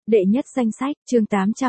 Đệ nhất danh sách, chương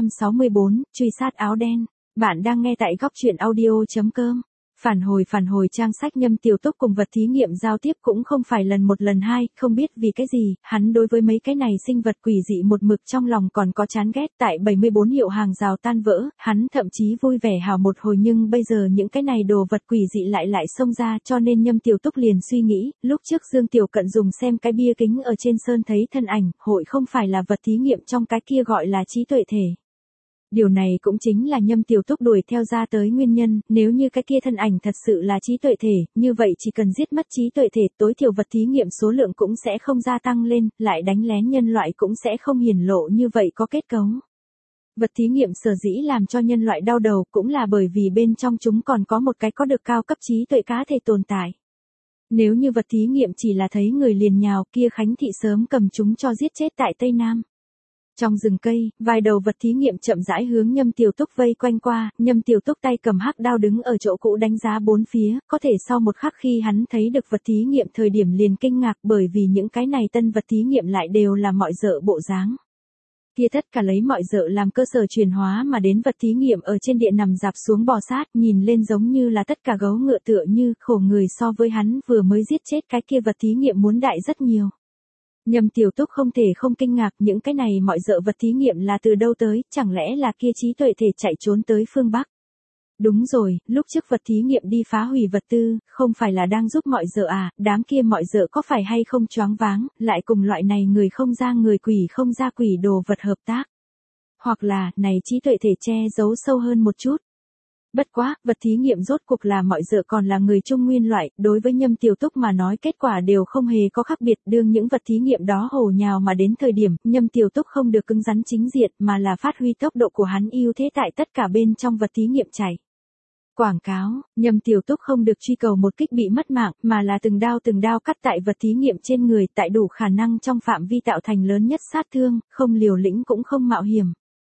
864, truy sát áo đen. Bạn đang nghe tại góc truyện audio.com. Phản hồi trang sách Nhâm Tiểu Túc cùng vật thí nghiệm giao tiếp cũng không phải lần một lần hai, không biết vì cái gì, hắn đối với mấy cái này sinh vật quỷ dị một mực trong lòng còn có chán ghét. Tại 74 hiệu hàng rào tan vỡ, hắn thậm chí vui vẻ hào một hồi, nhưng bây giờ những cái này đồ vật quỷ dị lại xông ra, cho nên Nhâm Tiểu Túc liền suy nghĩ, lúc trước Dương Tiểu Cận dùng xem cái bia kính ở trên sơn thấy thân ảnh, hội không phải là vật thí nghiệm trong cái kia gọi là trí tuệ thể. Điều này cũng chính là Nhâm Tiểu Túc đuổi theo ra tới nguyên nhân, nếu như cái kia thân ảnh thật sự là trí tuệ thể, như vậy chỉ cần giết mất trí tuệ thể, tối thiểu vật thí nghiệm số lượng cũng sẽ không gia tăng lên, lại đánh lén nhân loại cũng sẽ không hiển lộ như vậy có kết cấu. Vật thí nghiệm sở dĩ làm cho nhân loại đau đầu cũng là bởi vì bên trong chúng còn có một cái có được cao cấp trí tuệ cá thể tồn tại. Nếu như vật thí nghiệm chỉ là thấy người liền nhào, kia Khánh Thị sớm cầm chúng cho giết chết tại Tây Nam. Trong rừng cây, vài đầu vật thí nghiệm chậm rãi hướng Nhâm Tiểu Túc vây quanh qua, Nhâm Tiểu Túc tay cầm hắc đao đứng ở chỗ cũ đánh giá bốn phía, có thể sau một khắc khi hắn thấy được vật thí nghiệm thời điểm liền kinh ngạc, bởi vì những cái này tân vật thí nghiệm lại đều là mọi dợ bộ dáng. Kia tất cả lấy mọi dợ làm cơ sở truyền hóa mà đến vật thí nghiệm ở trên địa nằm dạp xuống bò sát, nhìn lên giống như là tất cả gấu ngựa, tựa như khổ người so với hắn vừa mới giết chết cái kia vật thí nghiệm muốn đại rất nhiều. Nhâm Tiểu Túc không thể không kinh ngạc, những cái này mọi dợ vật thí nghiệm là từ đâu tới, chẳng lẽ là kia trí tuệ thể chạy trốn tới phương Bắc. Đúng rồi, lúc trước vật thí nghiệm đi phá hủy vật tư, không phải là đang giúp mọi dợ à, đám kia mọi dợ có phải hay không choáng váng, lại cùng loại này người không ra người quỷ không ra quỷ đồ vật hợp tác. Hoặc là, này trí tuệ thể che giấu sâu hơn một chút. Bất quá, vật thí nghiệm rốt cuộc là mọi dợ còn là người Trung Nguyên loại, đối với Nhâm Tiểu Túc mà nói kết quả đều không hề có khác biệt, đương những vật thí nghiệm đó hồ nhào mà đến thời điểm, Nhâm Tiểu Túc không được cứng rắn chính diện mà là phát huy tốc độ của hắn ưu thế tại tất cả bên trong vật thí nghiệm chạy. Quảng cáo, Nhâm Tiểu Túc không được truy cầu một kích bị mất mạng, mà là từng đao cắt tại vật thí nghiệm trên người, tại đủ khả năng trong phạm vi tạo thành lớn nhất sát thương, không liều lĩnh cũng không mạo hiểm.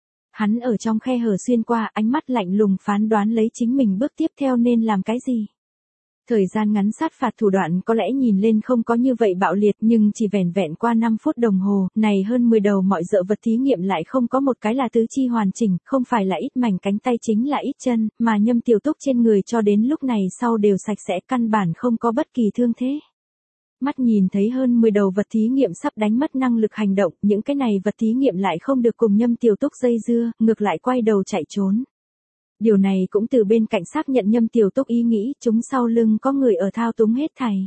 Hắn ở trong khe hở xuyên qua, ánh mắt lạnh lùng phán đoán lấy chính mình bước tiếp theo nên làm cái gì. Thời gian ngắn sát phạt thủ đoạn có lẽ nhìn lên không có như vậy bạo liệt, nhưng chỉ vẻn vẹn qua 5 phút đồng hồ, này hơn 10 đầu mọi dợ vật thí nghiệm lại không có một cái là tứ chi hoàn chỉnh, không phải là ít mảnh cánh tay chính là ít chân, mà Nhâm Tiểu Túc trên người cho đến lúc này sau đều sạch sẽ, căn bản không có bất kỳ thương thế. Mắt nhìn thấy hơn 10 đầu vật thí nghiệm sắp đánh mất năng lực hành động, những cái này vật thí nghiệm lại không được cùng Nhâm Tiểu Túc dây dưa, ngược lại quay đầu chạy trốn. Điều này cũng từ bên cạnh xác nhận Nhâm Tiểu Túc ý nghĩ, chúng sau lưng có người ở thao túng hết thảy.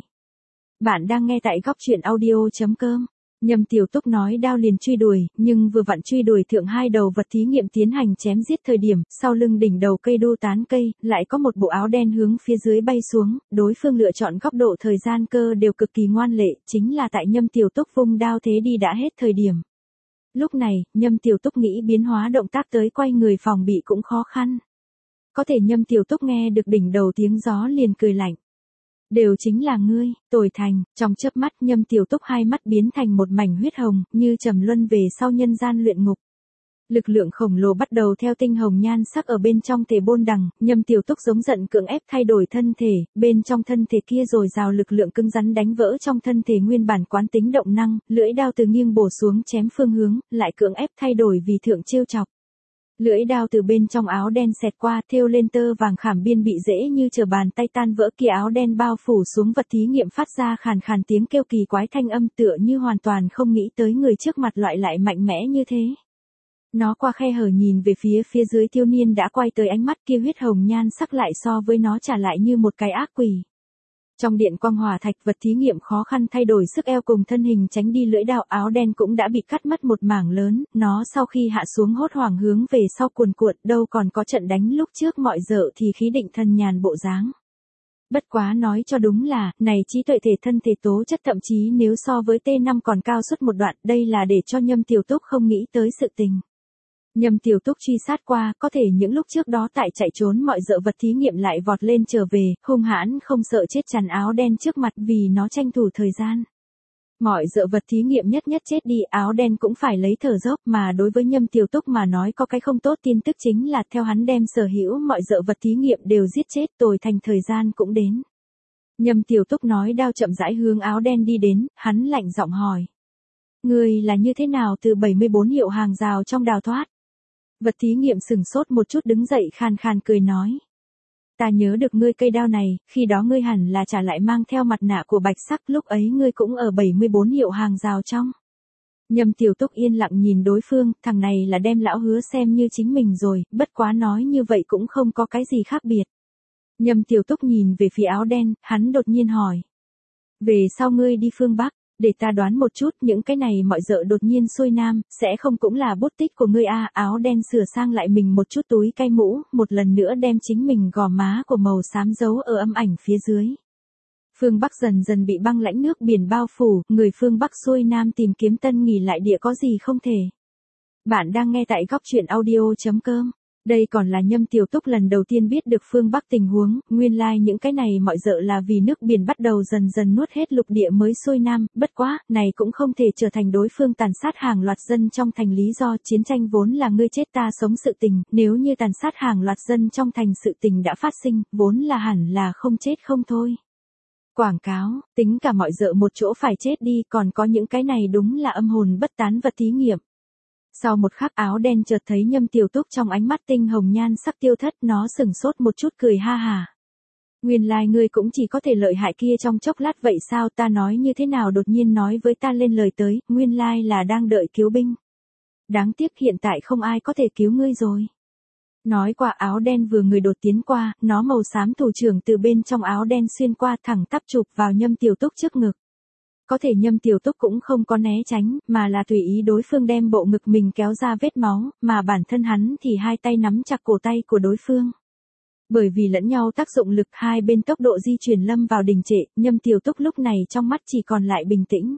Bạn đang nghe tại góc truyện audio.com. Nhâm Tiểu Túc nói đao liền truy đuổi, nhưng vừa vặn truy đuổi thượng hai đầu vật thí nghiệm tiến hành chém giết thời điểm, sau lưng đỉnh đầu cây đu tán cây, lại có một bộ áo đen hướng phía dưới bay xuống, đối phương lựa chọn góc độ thời gian cơ đều cực kỳ ngoan lệ, chính là tại Nhâm Tiểu Túc vung đao thế đi đã hết thời điểm. Lúc này, Nhâm Tiểu Túc nghĩ biến hóa động tác tới quay người phòng bị cũng khó khăn. Có thể Nhâm Tiểu Túc nghe được đỉnh đầu tiếng gió liền cười lạnh. Đều chính là ngươi, Tồi Thành, trong chớp mắt Nhâm Tiểu Túc hai mắt biến thành một mảnh huyết hồng, như trầm luân về sau nhân gian luyện ngục. Lực lượng khổng lồ bắt đầu theo tinh hồng nhan sắc ở bên trong thể bôn đằng, Nhâm Tiểu Túc giống giận cưỡng ép thay đổi thân thể, bên trong thân thể kia dồi dào lực lượng cứng rắn đánh vỡ trong thân thể nguyên bản quán tính động năng, lưỡi đao từ nghiêng bổ xuống chém phương hướng, lại cưỡng ép thay đổi vì thượng trêu chọc. Lưỡi đao từ bên trong áo đen xẹt qua, thêu lên tơ vàng khảm biên bị dễ như trở bàn tay tan vỡ, kia áo đen bao phủ xuống vật thí nghiệm phát ra khàn khàn tiếng kêu kỳ quái thanh âm, tựa như hoàn toàn không nghĩ tới người trước mặt loại lại mạnh mẽ như thế. Nó qua khe hở nhìn về phía dưới thiếu niên đã quay tới, ánh mắt kia huyết hồng nhan sắc lại so với nó trả lại như một cái ác quỷ. Trong điện quang hỏa thạch, vật thí nghiệm khó khăn thay đổi sức eo cùng thân hình tránh đi lưỡi đao, áo đen cũng đã bị cắt mất một mảng lớn, nó sau khi hạ xuống hốt hoảng hướng về sau cuồn cuộn, đâu còn có trận đánh lúc trước mọi dợ thì khí định thần nhàn bộ dáng. Bất quá nói cho đúng là, này trí tuệ thể thân thể tố chất thậm chí nếu so với T5 còn cao suốt một đoạn, đây là để cho Nhâm Tiểu Túc không nghĩ tới sự tình. Nhâm Tiểu Túc truy sát qua, có thể những lúc trước đó tại chạy trốn mọi dợ vật thí nghiệm lại vọt lên trở về, hung hãn không sợ chết chắn áo đen trước mặt vì nó tranh thủ thời gian. Mọi dợ vật thí nghiệm nhất chết đi, áo đen cũng phải lấy thở dốc, mà đối với Nhâm Tiểu Túc mà nói có cái không tốt tin tức chính là theo hắn đem sở hữu mọi dợ vật thí nghiệm đều giết chết, Tồi Thành thời gian cũng đến. Nhâm Tiểu Túc nói đao chậm rãi hướng áo đen đi đến, hắn lạnh giọng hỏi. Ngươi là như thế nào từ 74 hiệu hàng rào trong đào thoát? Vật thí nghiệm sừng sốt một chút đứng dậy khàn khàn cười nói. Ta nhớ được ngươi cây đao này, khi đó ngươi hẳn là trả lại mang theo mặt nạ của bạch sắc, lúc ấy ngươi cũng ở 74 hiệu hàng rào trong. Nhâm Tiểu Túc yên lặng nhìn đối phương, thằng này là đem lão Hứa xem như chính mình rồi, bất quá nói như vậy cũng không có cái gì khác biệt. Nhâm Tiểu Túc nhìn về phía áo đen, hắn đột nhiên hỏi. Về sau ngươi đi phương Bắc, để ta đoán một chút, những cái này mọi dợ đột nhiên xuôi nam, sẽ không cũng là bút tích của ngươi à? Áo đen sửa sang lại mình một chút túi cay mũ, một lần nữa đem chính mình gò má của màu xám giấu ở âm ảnh phía dưới. Phương Bắc dần dần bị băng lãnh nước biển bao phủ, người phương Bắc xuôi nam tìm kiếm tân nghỉ lại địa có gì không thể. Bạn đang nghe tại góc truyện audio.com. Đây còn là Nhâm Tiểu Túc lần đầu tiên biết được phương Bắc tình huống, nguyên lai những cái này mọi dợ là vì nước biển bắt đầu dần dần nuốt hết lục địa mới xuôi nam, bất quá, này cũng không thể trở thành đối phương tàn sát hàng loạt dân trong thành lý do chiến tranh vốn là ngươi chết ta sống sự tình, nếu như tàn sát hàng loạt dân trong thành sự tình đã phát sinh, vốn là hẳn là không chết không thôi. Quảng cáo, tính cả mọi dợ một chỗ phải chết đi, còn có những cái này đúng là âm hồn bất tán vật thí nghiệm. Sau một khắc áo đen chợt thấy Nhâm Tiểu Túc trong ánh mắt tinh hồng nhan sắc tiêu thất, nó sừng sốt một chút cười ha hà. Nguyên lai ngươi cũng chỉ có thể lợi hại kia trong chốc lát vậy sao? Ta nói như thế nào đột nhiên nói với ta lên lời tới, nguyên lai là đang đợi cứu binh. Đáng tiếc hiện tại không ai có thể cứu ngươi rồi. Nói qua áo đen vừa người đột tiến qua, nó màu xám thủ trưởng từ bên trong áo đen xuyên qua thẳng tắp chụp vào Nhâm Tiểu Túc trước ngực. Có thể Nhâm Tiểu Túc cũng không có né tránh, mà là tùy ý đối phương đem bộ ngực mình kéo ra vết máu, mà bản thân hắn thì hai tay nắm chặt cổ tay của đối phương. Bởi vì lẫn nhau tác dụng lực, hai bên tốc độ di chuyển lâm vào đình trệ, Nhâm Tiểu Túc lúc này trong mắt chỉ còn lại bình tĩnh.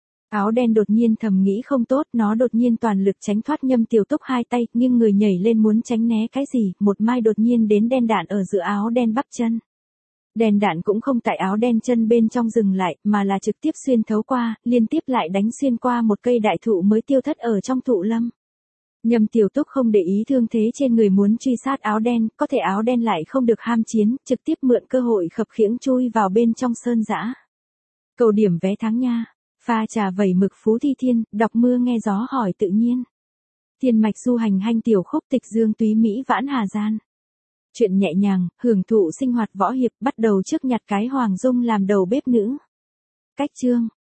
Áo đen đột nhiên thầm nghĩ không tốt, nó đột nhiên toàn lực tránh thoát Nhâm Tiểu Túc hai tay, nhưng người nhảy lên muốn tránh né cái gì, một mai đột nhiên đến đen đạn ở giữa áo đen bắp chân. Đèn đạn cũng không tại áo đen chân bên trong dừng lại, mà là trực tiếp xuyên thấu qua, liên tiếp lại đánh xuyên qua một cây đại thụ mới tiêu thất ở trong thụ lâm. Nhâm Tiểu Túc không để ý thương thế trên người muốn truy sát áo đen, có thể áo đen lại không được ham chiến, trực tiếp mượn cơ hội khập khiễng chui vào bên trong sơn dã. Cầu điểm vé tháng nha. Pha trà vẩy mực Phú Thi Thiên, đọc mưa nghe gió hỏi tự nhiên. Thiên mạch du hành hanh tiểu khúc tịch dương túy Mỹ vãn Hà Gian. Chuyện nhẹ nhàng, hưởng thụ sinh hoạt võ hiệp, bắt đầu trước nhặt cái Hoàng Dung làm đầu bếp nữ. Cách chương.